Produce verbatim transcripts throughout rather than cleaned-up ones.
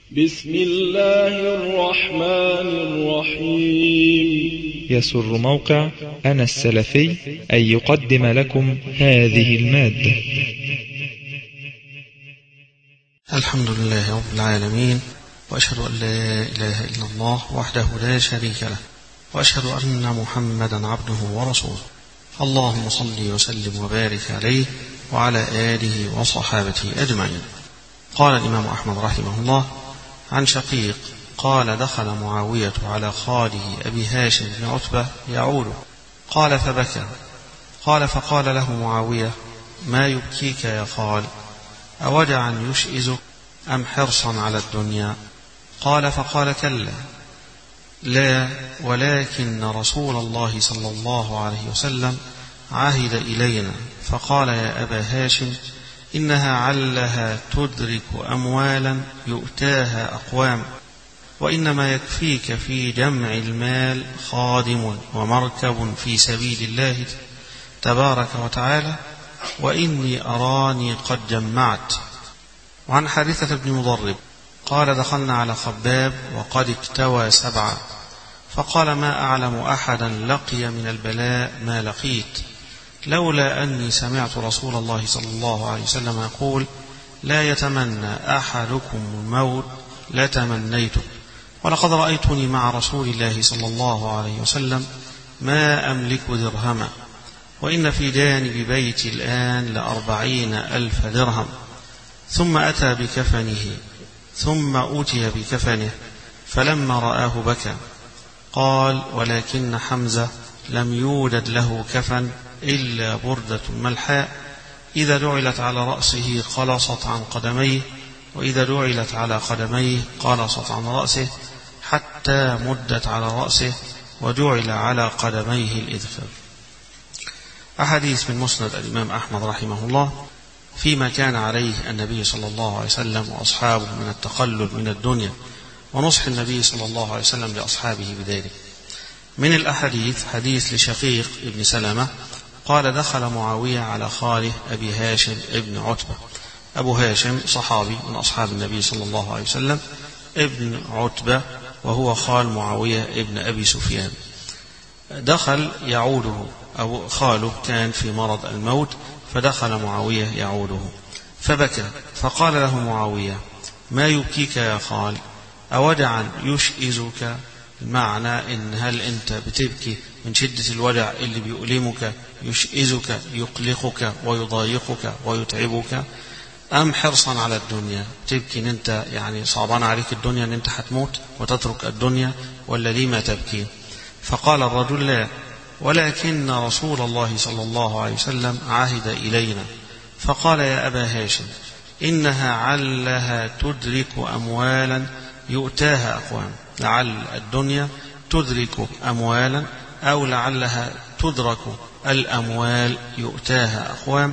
بسم الله الرحمن الرحيم. يسر موقع أنا السلفي أن يقدم لكم هذه المادة. الحمد لله رب العالمين، وأشهد أن لا إله إلا الله وحده لا شريك له، وأشهد أن محمدا عبده ورسوله. اللهم صل وسلم وبارك عليه وعلى آله وصحابته أجمعين. قال الإمام أحمد رحمه الله عن شقيق قال: دخل معاوية على خاله أبي هاشم بن عتبة يعوده، قال فبكى. قال فقال له معاوية: ما يبكيك يا خال؟ أودعا يشئزك أم حرصا على الدنيا؟ قال فقال: كلا، لا، ولكن رسول الله صلى الله عليه وسلم عهد إلينا فقال: يا أبا هاشم، إنها علها تدرك أموالا يؤتاها أقوام، وإنما يكفيك في جمع المال خادم ومركب في سبيل الله تبارك وتعالى، وإني أراني قد جمعت. وعن حارثة بن مضرب قال: دخلنا على خباب وقد اكتوى سبعة، فقال: ما أعلم أحدا لقي من البلاء ما لقيت، لولا أني سمعت رسول الله صلى الله عليه وسلم يقول: لا يتمنى أحدكم الموت لتمنيته، ولقد رأيتني مع رسول الله صلى الله عليه وسلم ما أملك درهما، وإن في جانب بيتي الآن لأربعين ألف درهم. ثم أتى بكفنه، ثم أتي بكفنه، فلما رآه بكى. قال: ولكن حمزة لم يوجد له كفن إلا بردة ملحاء، إذا جعلت على رأسه قلصت عن قدميه، وإذا جعلت على قدميه قلصت عن رأسه، حتى مدت على رأسه وجعل على قدميه الإذخر. أحاديث من مسند الإمام أحمد رحمه الله فيما كان عليه النبي صلى الله عليه وسلم وأصحابه من التقلل من الدنيا، ونصح النبي صلى الله عليه وسلم لأصحابه بذلك. من الأحاديث حديث لشقيق ابن سلمة قال: دخل معاوية على خاله أبي هاشم ابن عتبة. أبو هاشم صحابي من أصحاب النبي صلى الله عليه وسلم، ابن عتبة وهو خال معاوية ابن أبي سفيان. دخل يعوده، أو خاله كان في مرض الموت، فدخل معاوية يعوده فبكى. فقال له معاوية: ما يبكيك يا خال؟ أودعا يشئزك؟ المعنى إن هل أنت بتبكي من شدة الوجع اللي بيؤلمك، يشئزك يقلقك ويضايقك ويتعبك، أم حرصا على الدنيا؟ تبكي إن أنت يعني صعبان عليك الدنيا، إن أنت هتموت وتترك الدنيا، ولا لما تبكي؟ فقال الرجل: لا، ولكن رسول الله صلى الله عليه وسلم عهد إلينا فقال: يا أبا هاشم، إنها علها تدرك أموالا يؤتاها أقوام. لعل الدنيا تدرك أموالا، أو لعلها تدرك الأموال يؤتاها أقوام،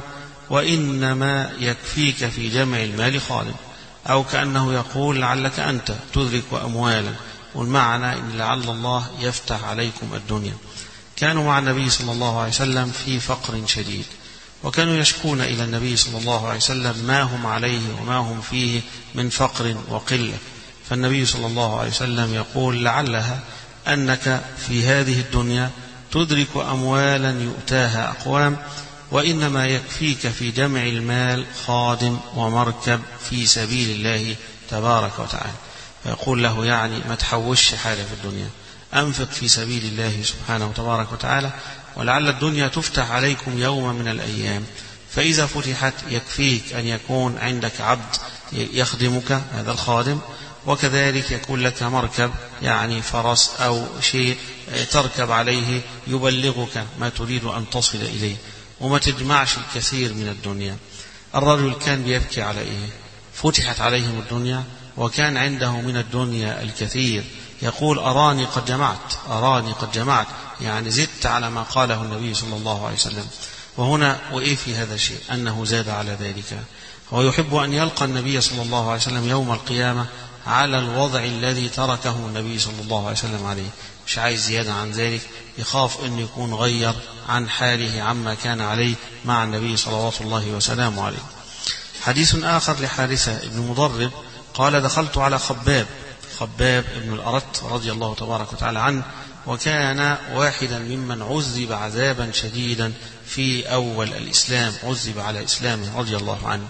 وإنما يكفيك في جمع المال خادم. أو كأنه يقول: لعلك أنت تدرك أموالا، والمعنى إن لعل الله يفتح عليكم الدنيا. كانوا مع النبي صلى الله عليه وسلم في فقر شديد، وكانوا يشكون إلى النبي صلى الله عليه وسلم ما هم عليه وما هم فيه من فقر وقلة. فالنبي صلى الله عليه وسلم يقول: لعلها أنك في هذه الدنيا تدرك أموالا يؤتاها أقوام، وإنما يكفيك في جمع المال خادم ومركب في سبيل الله تبارك وتعالى. فيقول له: يعني ما تحوش حاجة في الدنيا، أنفق في سبيل الله سبحانه وتبارك وتعالى، ولعل الدنيا تفتح عليكم يوم من الأيام، فإذا فتحت يكفيك أن يكون عندك عبد يخدمك، هذا الخادم، وكذلك يكون لك مركب، يعني فرس أو شيء تركب عليه يبلغك ما تريد أن تصل إليه، وما تجمعش الكثير من الدنيا. الرجل كان بيبكي على إيه؟ فتحت عليهم الدنيا وكان عنده من الدنيا الكثير، يقول: أراني قد جمعت، أراني قد جمعت، يعني زدت على ما قاله النبي صلى الله عليه وسلم. وهنا وإيه في هذا الشيء؟ أنه زاد على ذلك، هو يحب أن يلقى النبي صلى الله عليه وسلم يوم القيامة على الوضع الذي تركه النبي صلى الله عليه وسلم عليه، مش عايز زيادة عن ذلك، يخاف أن يكون غير عن حاله عما كان عليه مع النبي صلوات الله وسلامه عليه. حديث آخر لحارثة بن مضرب قال دخلت على خباب خباب ابن الأرت رضي الله تبارك وتعالى عنه، وكان واحدا ممن عذب عذابا شديدا في أول الإسلام، عذب على إسلامه رضي الله عنه.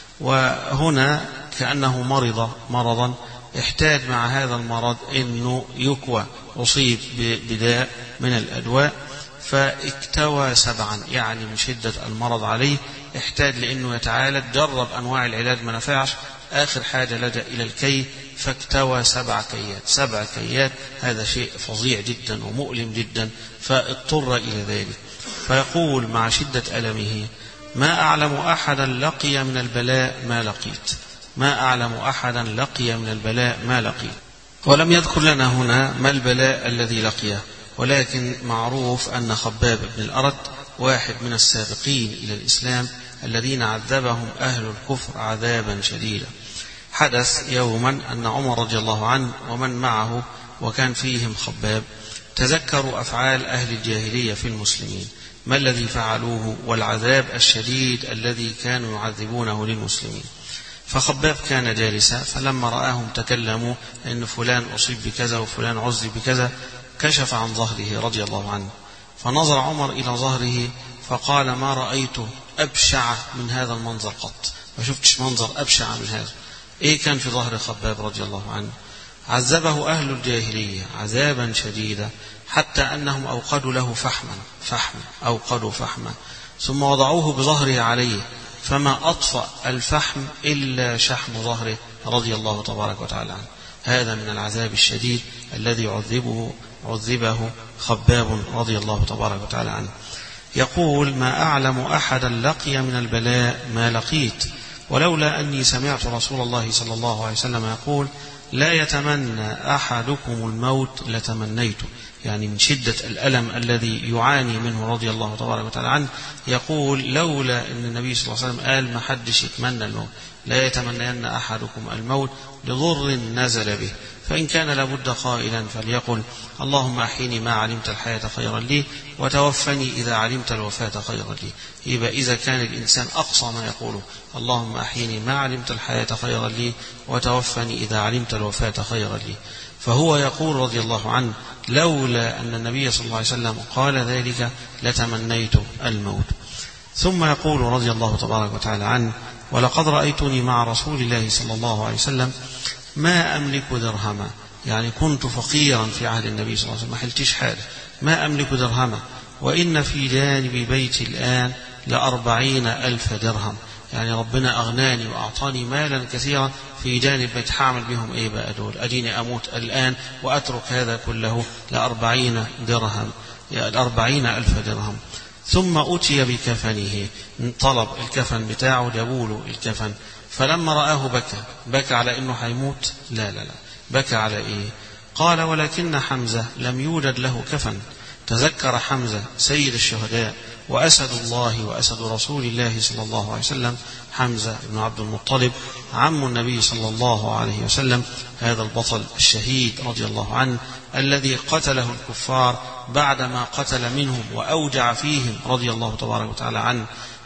وهنا كأنه مرض مرضا احتاج مع هذا المرض أنه يكوى، أصيب بداء من الأدواء فاكتوى سبعا، يعني من شدة المرض عليه احتاج لأنه يتعالج، جرب أنواع العلاج ما نفعش، آخر حاجة لجأ إلى الكي فاكتوى سبع كيات. سبع كيات هذا شيء فظيع جدا ومؤلم جدا، فاضطر إلى ذلك. فيقول مع شدة ألمه: ما أعلم أحدا لقي من البلاء ما لقيت، ما أعلم أحدا لقي من البلاء ما لقيت. ولم يذكر لنا هنا ما البلاء الذي لقيه، ولكن معروف أن خباب بن الأرت واحد من السابقين إلى الإسلام الذين عذبهم أهل الكفر عذابا شديدا. حدث يوما أن عمر رضي الله عنه ومن معه وكان فيهم خباب تذكروا أفعال أهل الجاهلية في المسلمين، ما الذي فعلوه والعذاب الشديد الذي كانوا يعذبونه للمسلمين. فخباب كان جالسا، فلما رآهم تكلموا أن فلان أصيب بكذا وفلان عذب بكذا، كشف عن ظهره رضي الله عنه، فنظر عمر إلى ظهره فقال: ما رأيت أبشع من هذا المنظر قط، ما شفتش منظر أبشع من هذا. إيه كان في ظهر خباب رضي الله عنه؟ عذبه أهل الجاهلية عذابا شديدا، حتى أنهم أوقدوا له فحما فحما أوقدوا فحما ثم وضعوه بظهره عليه، فما أطفأ الفحم إلا شحم ظهره رضي الله تبارك وتعالى عنه. هذا من العذاب الشديد الذي عذبه عذبه خباب رضي الله تبارك وتعالى عنه. يقول: ما أعلم أحدا لقي من البلاء ما لقيت، ولولا أني سمعت رسول الله صلى الله عليه وسلم يقول: لا يتمنى أحدكم الموت لتمنيته، يعني من شدة الألم الذي يعاني منه رضي الله تبارك وتعالى عنه، يقول: لولا أن النبي صلى الله عليه وسلم قال ما حدش يتمنى الموت، لا يتمنين أحدكم الموت لضر نزل به، فإن كان لابد قائلا فليقل: اللهم أحيني ما علمت الحياة خيرا لي، وتوفني إذا علمت الوفاة خيرا لي. يبقى إذا كان الإنسان أقصى ما يقوله: اللهم أحيني ما علمت الحياة خيرا لي، وتوفني إذا علمت الوفاة خيرا لي، فهو يقول رضي الله عنه: لولا أن النبي صلى الله عليه وسلم قال ذلك لتمنيت الموت. ثم يقول رضي الله تبارك وتعالى عنه: ولقد رأيتني مع رسول الله صلى الله عليه وسلم ما أملك درهما، يعني كنت فقيرا في عهد النبي صلى الله عليه وسلم، ما حلتش حاجة، ما أملك درهما، وإن في جانب بيتي الآن لأربعين ألف درهم، يعني ربنا أغناني وأعطاني مالا كثيرا في جانب بيت، حامل بهم إيه بقى دول؟ أديني أموت الآن وأترك هذا كله لأربعين درهم، لأربعين ألف درهم. ثم أتي بكفنه، طلب الكفن بتاعه، جابوله الكفن، فلما رآه بكى. بكى على إنه حيموت؟ لا لا لا، بكى على إيه؟ قال: ولكن حمزة لم يوجد له كفن. تذكر حمزة سيد الشهداء وأسد الله وأسد رسول الله صلى الله عليه وسلم، حمزة بن عبد المطلب عم النبي صلى الله عليه وسلم، هذا البطل الشهيد رضي الله عنه الذي قتله الكفار بعدما قتل منهم وأوجع فيهم رضي الله تبارك وتعالى عنه،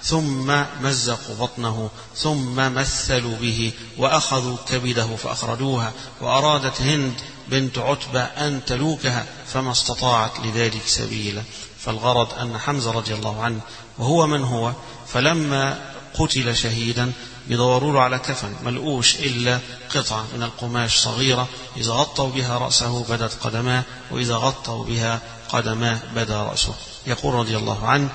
ثم مزقوا بطنه، ثم مثلوا به وأخذوا كبده فأخرجوها، وأرادت هند بنت عتبة أن تلوكها فما استطاعت لذلك سبيلا. فالغرض أن حمزة رضي الله عنه وهو من هو، فلما قتل شهيدا يدوروا له على كفن، ملقوش إلا قطعة من القماش صغيرة، إذا غطوا بها رأسه بدت قدماه، وإذا غطوا بها قدماه بدا رأسه. يقول رضي الله عنه: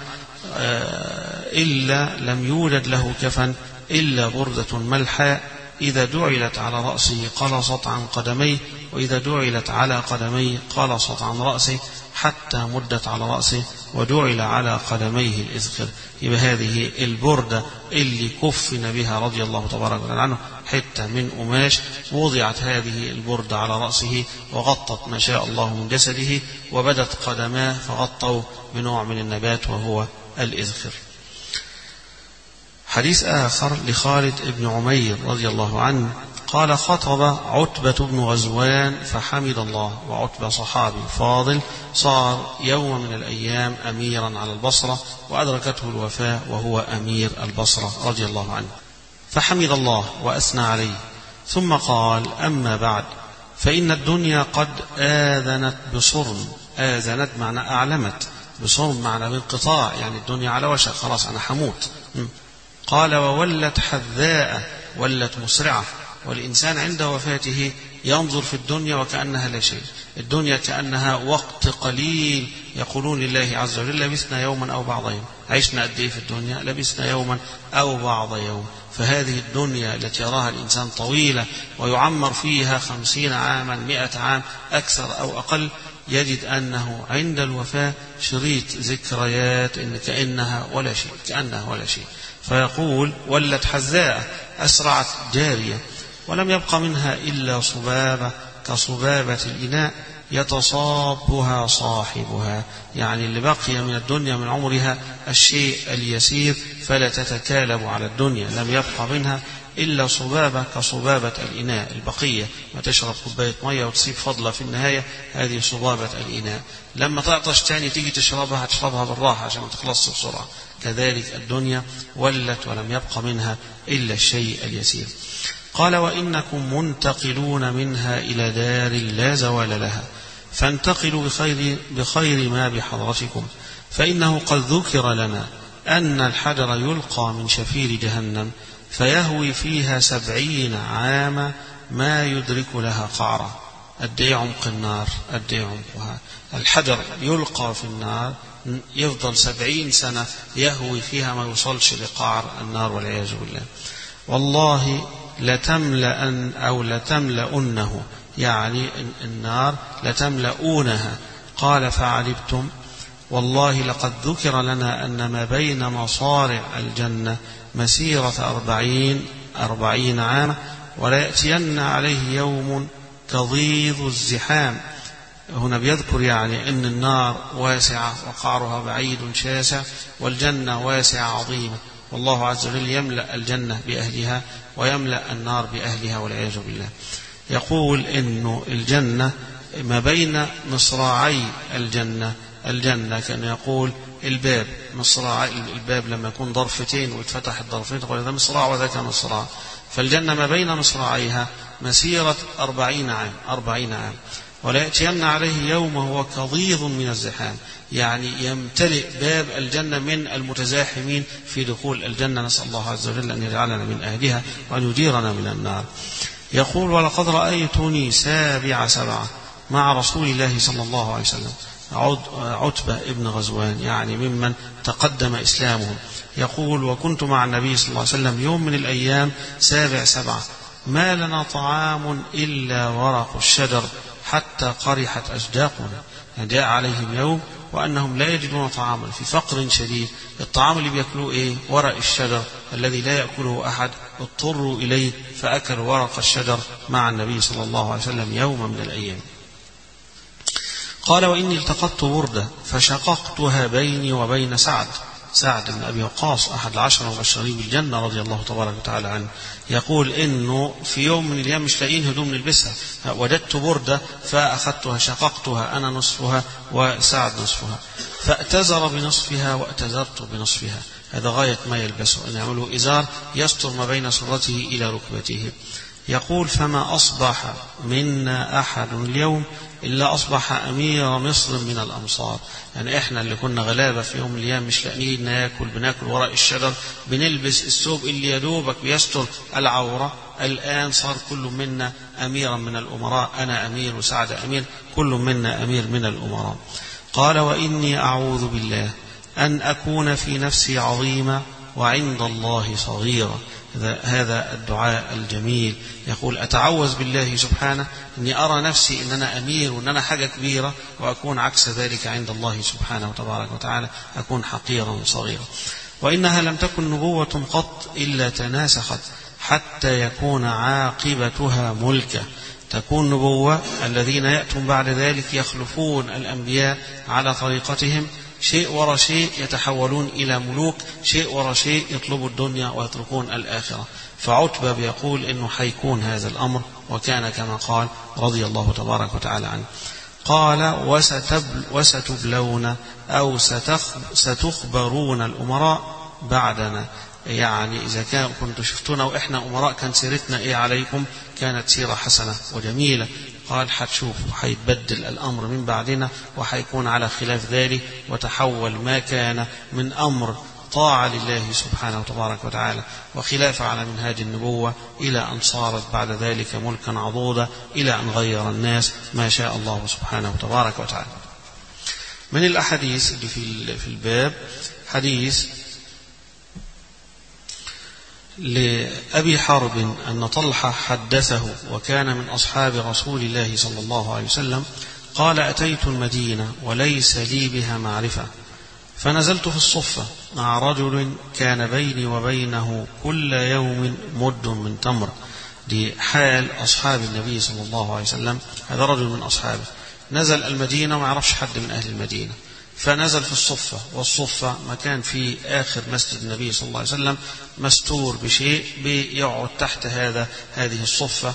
إلا لم يوجد له كفن إلا بردة ملحاء، إذا جعلت على رأسه قلصت عن قدميه، وإذا جعلت على قدميه قلصت عن رأسه، حتى مدت على رأسه وجعل على قدميه الإذخر. يبقى هذه البردة اللي كفن بها رضي الله تبارك وتعالى عنه، حتة من قماش، وضعت هذه البردة على رأسه وغطت ما شاء الله من جسده، وبدت قدماه فغطوا بنوع من النبات وهو الإذخر. حديث آخر لخالد بن عمير رضي الله عنه قال: خطب عتبة بن غزوان فحمد الله، وعتبة صحابي فاضل صار يوم من الأيام أميرا على البصرة، وأدركته الوفاة وهو أمير البصرة رضي الله عنه، فحمد الله وأثنى عليه، ثم قال: أما بعد، فإن الدنيا قد آذنت بصرم. آذنت معنى أعلمت، بصرم معنى بانقطاع، يعني الدنيا على وشك، خلاص أنا حموت. قال: وولت حذاء، ولت مسرعة. والإنسان عند وفاته ينظر في الدنيا وكأنها لا شيء. الدنيا كأنها وقت قليل، يقولون لله عز وجل: لبثنا يوما أو بعض يوم. عشنا قد إيه في الدنيا؟ لبثنا يوما أو بعض يوم. فهذه الدنيا التي يراها الإنسان طويلة ويعمر فيها خمسين عاما، مئة عام، أكثر أو أقل، يجد أنه عند الوفاة شريط ذكريات إن كأنها ولا شيء، كأنها ولا شيء. فيقول: ولت حذاء، أسرعت جارية، ولم يبق منها إلا صبابة كصبابة الإناء يتصابها صاحبها. يعني اللي بقي من الدنيا من عمرها الشيء اليسير، فلا تتكالب على الدنيا. لم يبق منها إلا صبابة كصبابة الإناء، البقية، ما تشرب كوباية مية وتسيب فضلة في النهاية، هذه صبابة الإناء. لما تعطش تاني تيجي تشربها، تشربها بالراحة عشان ما تخلصش بسرعة. كذلك الدنيا ولت ولم يبق منها إلا الشيء اليسير. قال: وإنكم منتقلون منها إلى دار لا زوال لها، فانتقلوا بخير, بخير ما بحضرتكم، فإنه قد ذكر لنا أن الحجر يلقى من شفير جهنم فيهوي فيها سبعين عاما ما يدرك لها قعرة. قد ايه عمق النار؟ قد ايه عمقها؟ الحجر يلقى في النار يفضل سبعين سنة يهوي فيها ما يوصلش لقعر النار والعياذ بالله. والله لتملأن أو لتملأنه، يعني النار لتملؤونها. قال: فعجبتم؟ والله لقد ذكر لنا أن ما بين مصارع الجنة مسيرة أربعين أربعين عام، وليأتين عليه يوم كضيض الزحام. هنا بيذكر يعني أن النار واسعة وقعرها بعيد شاسع، والجنة واسعة عظيمة، والله عز وجل يملأ الجنة بأهلها ويملأ النار بأهلها والعياذ بالله. يقول إنه الجنة ما بين مصراعي الجنة، الجنة كان يقول الباب، مصراعي الباب لما يكون ضرفتين ويتفتح الضرفتين تقول هذا مصراع وذاك مصراع. فالجنة ما بين مصراعيها مسيرة أربعين عام، أربعين عام. ولا يأتين عليه يوم هو كضيض من الزحام، يعني يمتلئ باب الجنة من المتزاحمين في دخول الجنة. نسأل الله عز وجل أن يجعلنا من أهلها وأن يجيرنا من النار. يقول: ولقد رأيتني سابع سبعة مع رسول الله صلى الله عليه وسلم. عتبة ابن غزوان يعني ممن تقدم إسلامه. يقول: وكنت مع النبي صلى الله عليه وسلم يوم من الأيام سابع سبعة، ما لنا طعام إلا ورق الشجر حتى قرحت أشداقنا. يعني جاء عليهم يوم وأنهم لا يجدون طعاما، في فقر شديد. الطعام اللي بيأكلوه إيه؟ ورق الشجر الذي لا يأكله أحد، اضطروا إليه فأكلوا ورق الشجر مع النبي صلى الله عليه وسلم يوم من الأيام. قال: وإني التقطت بردة فشققتها بيني وبين سعد سعد بن أبي وقاص أحد العشرة المبشرين بالجنة رضي الله تبارك وتعالى عنه. يقول إنه في يوم من الأيام مش لاقيين هدوم نلبسها، وجدت بردة فأخذتها شققتها أنا نصفها وسعد نصفها، فأتزر بنصفها وأتزرت بنصفها. هذا غاية ما يلبسه، أن يعملوا إزار يستر ما بين سرته إلى ركبته. يقول: فما أصبح منا أحد اليوم إلا أصبح أمير مصر من الأمصار. يعني إحنا اللي كنا غلابة في يوم من الأيام مش لاقيين ناكل، بناكل وراء الشجر، بنلبس الثوب اللي يدوبك بيستر العورة، الآن صار كل منا أميرا من الأمراء. أنا أمير وسعد أمير، كل منا أمير من الأمراء. قال: وإني أعوذ بالله أن أكون في نفسي عظيمة وعند الله صغيرة. هذا الدعاء الجميل. يقول: أتعوذ بالله سبحانه أني أرى نفسي أن أنا أمير وأن أنا حاجة كبيرة، وأكون عكس ذلك عند الله سبحانه وتبارك وتعالى، أكون حقيرا صغيرا. وإنها لم تكن نبوة قط إلا تناسخت حتى يكون عاقبتها ملكة. تكون نبوة، الذين يأتون بعد ذلك يخلفون الأنبياء على طريقتهم، شيء ورا شيء يتحولون إلى ملوك، شيء ورا شيء يطلبوا الدنيا ويتركون الآخرة. فعتبة بيقول إنه حيكون هذا الأمر، وكان كما قال رضي الله تبارك وتعالى عنه. قال: وستبل وستبلون أو ستخبرون الأمراء بعدنا. يعني إذا كان كنتوا شفتونا وإحنا أمراء كان سيرتنا إيه عليكم؟ كانت سيرة حسنة وجميلة. قال حتشوفوا حيتبدل الأمر من بعدنا وحيكون على خلاف ذلك، وتحول ما كان من أمر طاعة لله سبحانه وتبارك وتعالى وخلاف على منهاج النبوة إلى أن صارت بعد ذلك ملكا عضودا إلى أن غير الناس ما شاء الله سبحانه وتبارك وتعالى. من الأحاديث اللي في الباب حديث لأبي حرب أن طلحة حدثه وكان من أصحاب رسول الله صلى الله عليه وسلم قال أتيت المدينة وليس لي بها معرفة فنزلت في الصفة مع رجل كان بيني وبينه كل يوم مد من تمر. دي حال أصحاب النبي صلى الله عليه وسلم. هذا رجل من أصحابه نزل المدينة ما يعرفش حد من أهل المدينة، فنزل في الصفة، والصفة مكان في آخر مسجد النبي صلى الله عليه وسلم مستور بشيء بيقعد تحت هذا هذه الصفة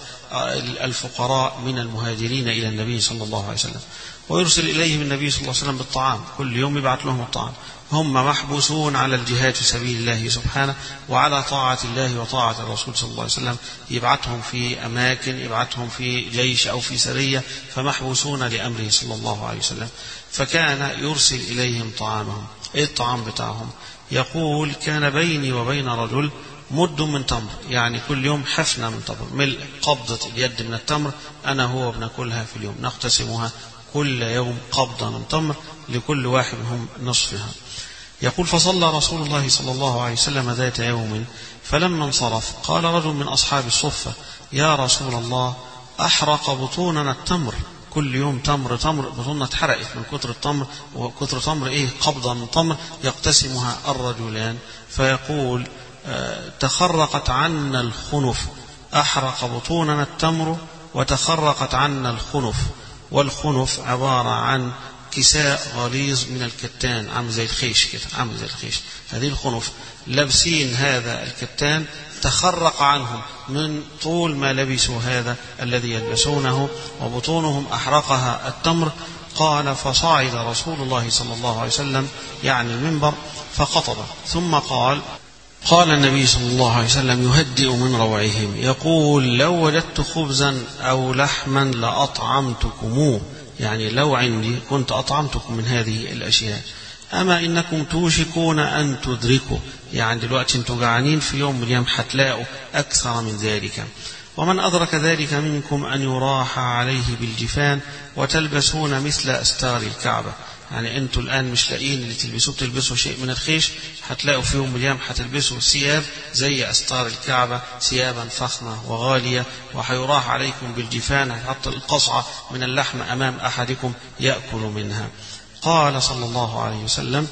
الفقراء من المهاجرين إلى النبي صلى الله عليه وسلم، ويرسل إليهم النبي صلى الله عليه وسلم بالطعام، كل يوم يبعث لهم الطعام. هم محبوسون على الجهاد في سبيل الله سبحانه وعلى طاعة الله وطاعة الرسول صلى الله عليه وسلم، يبعثهم في أماكن، يبعثهم في جيش أو في سرية، فمحبوسون لأمره صلى الله عليه وسلم. فكان يرسل إليهم طعامهم. إيه الطعام بتاعهم؟ يقول كان بيني وبين رجل مد من تمر، يعني كل يوم حفنة من تمر، ملء قبضة اليد من التمر، أنا هو بناكلها في اليوم، نقتسمها كل يوم قبضة من تمر لكل واحد منهم نصفها. يقول فصلى رسول الله صلى الله عليه وسلم ذات يوم فلما انصرف قال رجل من أصحاب الصفة يا رسول الله أحرق بطوننا التمر، كل يوم تمر تمر، بطوننا اتحرقت من كتر التمر، وكتر تمر إيه؟ قبضة من تمر يقتسمها الرجلان. فيقول اه تخرقت عنا الخنف، أحرق بطوننا التمر وتخرقت عنا الخنف. والخنف عبارة عن كساء غليظ من الكتان عامل زي الخيش كده، عامل زي الخيش، هذه الخنف لابسين هذا الكتان تخرق عنهم من طول ما لبسوا هذا الذي يلبسونه، وبطونهم أحرقها التمر. قال فصعد رسول الله صلى الله عليه وسلم يعني المنبر فخطب، ثم قال قال النبي صلى الله عليه وسلم يهدئ من روعهم يقول لو وجدت خبزا أو لحما لأطعمتكموه، يعني لو عندي كنت أطعمتكم من هذه الأشياء، أما إنكم توشكون أن تدركوا، يعني دلوقتي أنتم جعانين، في يوم من الأيام هتلاقوا أكثر من ذلك. ومن أدرك ذلك منكم أن يراح عليه بالجفان وتلبسون مثل أستار الكعبة، يعني أنتوا الآن مش لاقين اللي تلبسوه، تلبسوا شيء من الخيش، هتلاقوا في يوم من الأيام هتلبسوا ثياب زي أستار الكعبة، ثيابا فخمة وغالية، وحيراح عليكم بالجفان، هتحط القصعة من اللحم أمام أحدكم يأكل منها. قال صلى الله عليه وسلم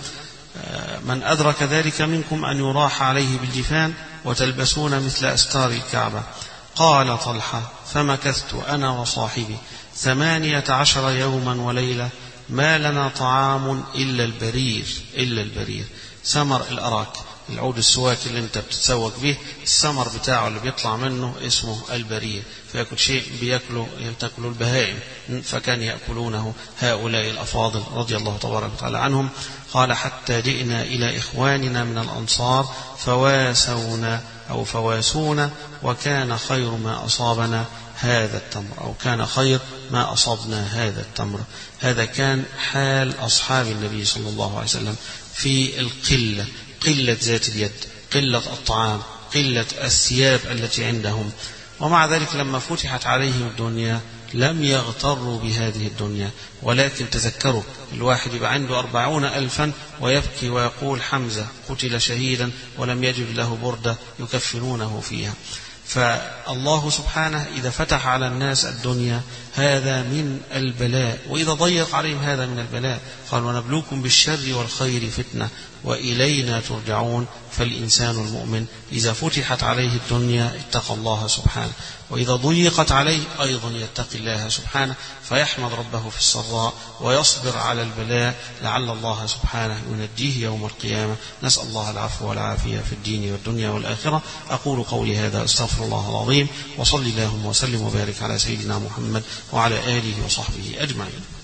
من أدرك ذلك منكم أن يراح عليه بالجفان وتلبسون مثل أستار الكعبة. قال طلحة فمكثت أنا وصاحبي ثمانية عشر يوما وليلة ما لنا طعام إلا البرير، إلا البرير ثمر الأراك، العود السواك اللي انت بتتسوق به، الثمر بتاعه اللي بيطلع منه اسمه البرير، فيأكل شيء بيأكله تأكله البهائم، فكان يأكلونه هؤلاء الأفاضل رضي الله تبارك وتعالى عنهم. قال حتى جئنا إلى إخواننا من الأنصار فواسونا أو فواسونا وكان خير ما أصابنا هذا التمر، أو كان خير ما أصابنا هذا التمر. هذا كان حال أصحاب النبي صلى الله عليه وسلم في القلة، قلة ذات اليد، قلة الطعام، قلة الثياب التي عندهم. ومع ذلك لما فتحت عليهم الدنيا لم يغتروا بهذه الدنيا، ولكن تذكروا الواحد يبقى عنده أربعون ألفا ويبكي ويقول حمزة قتل شهيدا ولم يجد له بردة يكفنونه فيها. فالله سبحانه إذا فتح على الناس الدنيا هذا من البلاء، وإذا ضيق عليهم هذا من البلاء. قال ونبلوكم بالشر والخير فتنة وإلينا ترجعون. فالإنسان المؤمن إذا فتحت عليه الدنيا اتقى الله سبحانه، وإذا ضيقت عليه أيضا يتقي الله سبحانه، فيحمد ربه في السراء ويصبر على البلاء لعل الله سبحانه ينجيه يوم القيامة. نسأل الله العفو والعافية في الدين والدنيا والآخرة. أقول قولي هذا أستغفر الله العظيم، وصلي اللهم وسلم وبارك على سيدنا محمد وعلى آله وصحبه أجمعين.